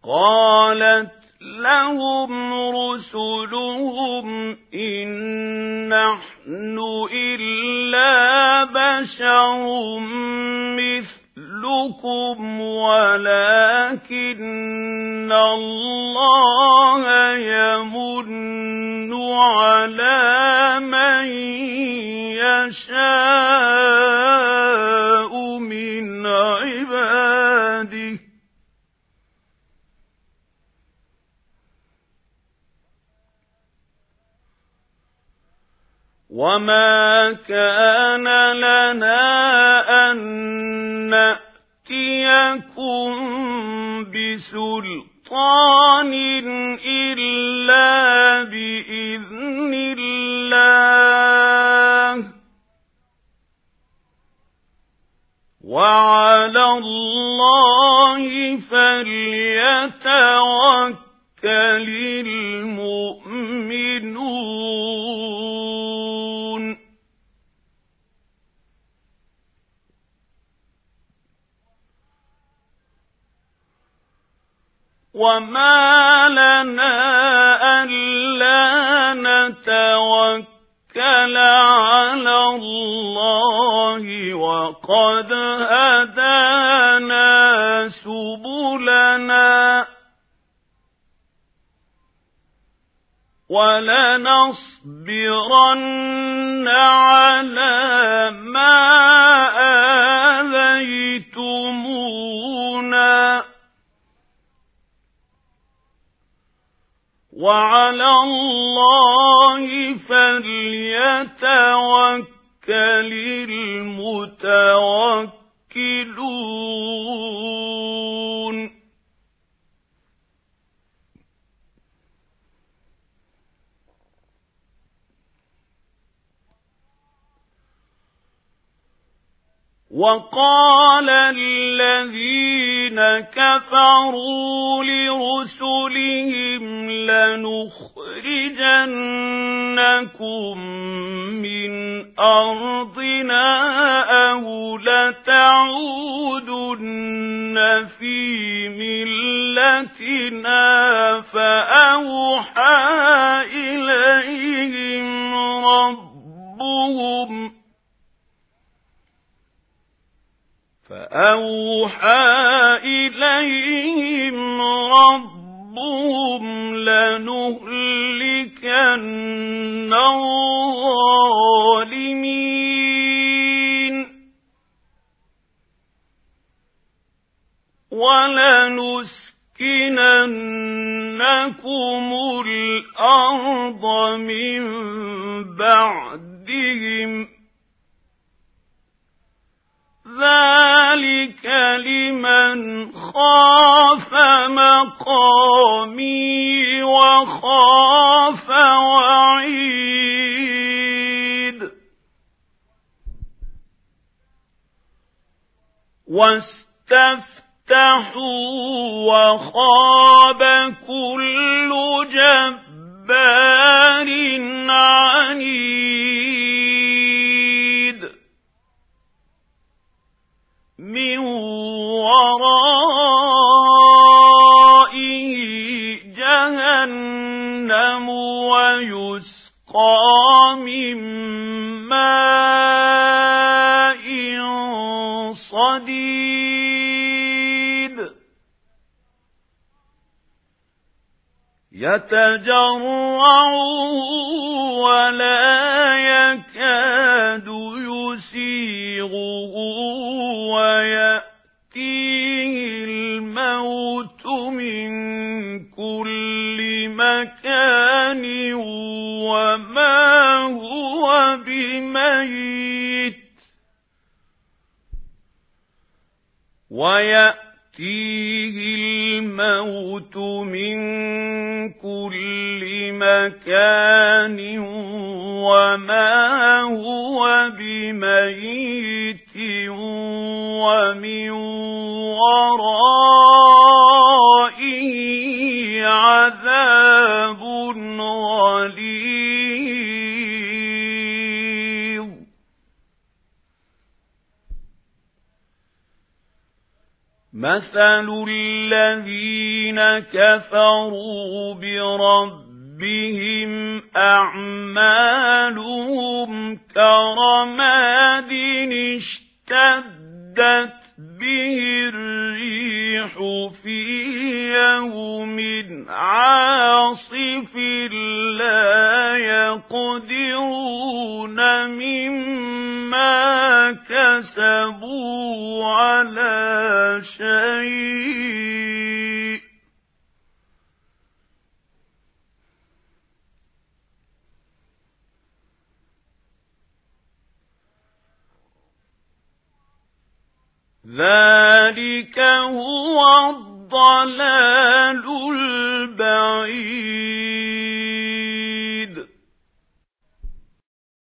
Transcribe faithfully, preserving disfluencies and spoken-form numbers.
قالت لهم رسلهم إن نحن إلا بشر مثلكم ولكن الله يمن على من يشاء من عباده وما كان لنا أن نأتيكم بسلطان إلا بإذن الله وعلى الله فليتوكل المؤمنون وما لنا ألا نتوكل على الله وقد هدانا سبلنا ولنصبرن على ما آذيتمونا وعلى الله فليتوكل المتوكلون وقال الذين كفروا لرسلهم لنخرجنكم من أرضنا أو لتعودن في ملتنا فأوحى إليهم ربهم فأوحى إليهم ربهم لنهلكن الظالمين ولنسكننكم الأرض من بعدهم ذلك لمن خاف مقامي وخاف وعيد واستفتحوا وخاب كل جبار عنيد من ورائه جهنم ويسقى من ماء صديد يتجرعه ولا يكاد يسيغه ويأتيه الموت من كل مكان وما هو بميت ويأتيه الموت من كل مكان وما هو بميت ومن ورائه عذاب غليظ مثل الذين كفروا بربهم أعمالهم كرماد اشتدت به الريح في يوم عاصف لا يقدرون مما كسبوا على شيء ذلك هو الضلال البعيد.